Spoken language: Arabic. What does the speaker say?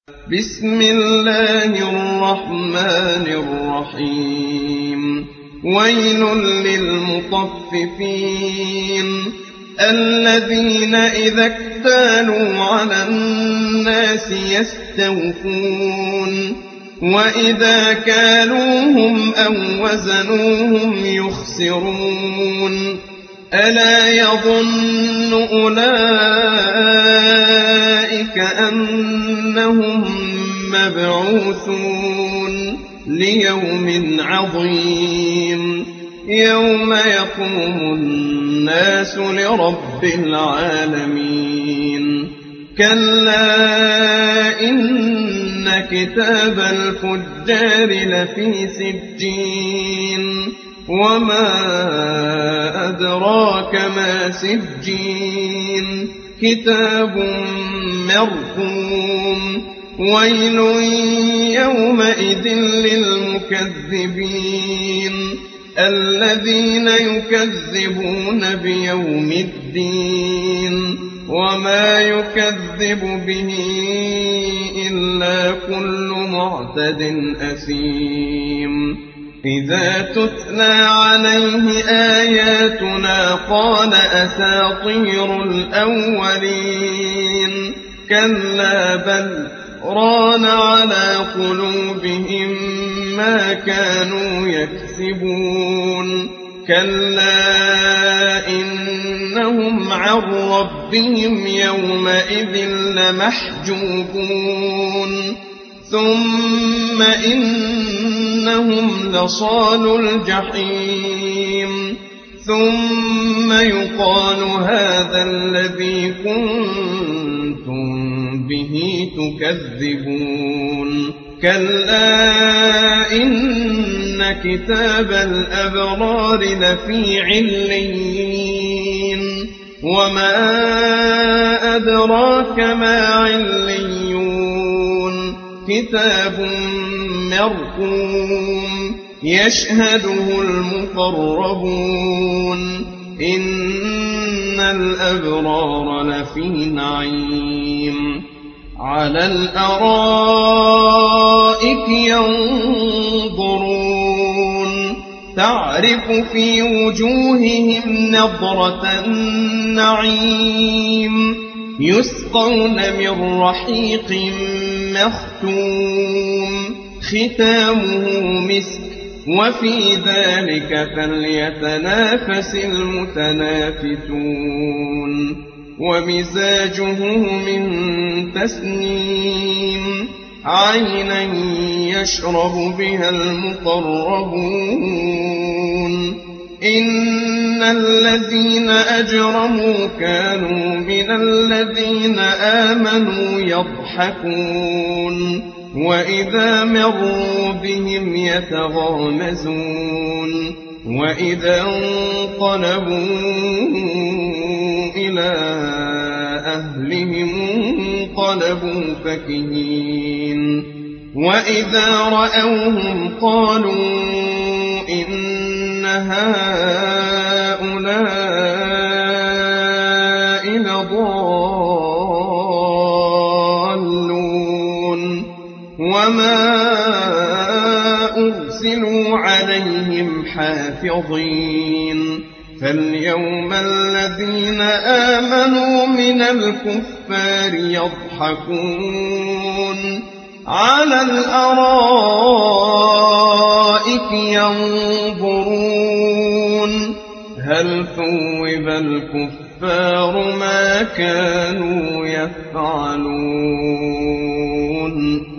بسم الله الرحمن الرحيم ويل للمطففين الذين إذا اكتالوا على الناس يستوفون وإذا كالوهم أو وزنوهم يخسرون ألا يظن أولئك أنهم مبعوثون ليوم عظيم يوم يقوم الناس لرب العالمين كلا إن كتاب الفجار لفي سجين وما أدراك ما سجين كتاب مرقوم ويل يومئذ للمكذبين الذين يكذبون بيوم الدين وما يكذب به إلا كل معتد أثيم إذا تتلى عليه آياتنا قال أساطير الأولين كلا بل ران على قلوبهم ما كانوا يكسبون كلا إنهم عن ربهم يومئذ لمحجوبون ثم إنهم لصالو الجحيم ثم يقال هذا الذي كنتم به تكذبون كلا إن كتاب الأبرار لفي عليين وما أدراك ما عليون كتاب مرقوم يشهده المقربون إن الأبرار لفي نعيم على الأرائك ينظرون تعرف في وجوههم نضرة النعيم يسقون من رحيق مختوم ختامه مسك وفي ذلك فليتنافس المتنافسون ومزاجه من تسنيم عينا يشرب بها المقربون إن الذين أجرموا كانوا من الذين آمنوا يضحكون وإذا مروا بهم يتغامزون وإذا انقلبوا إلى أهلهم انقلبوا فكهين وإذا رأوهم قالوا إن هؤلاء لضالون وما أرسلوا عليهم حافظين فاليوم الذين آمنوا من الكفار يضحكون على الأرائك ينظرون هل ثوب الكفار ما كانوا يفعلون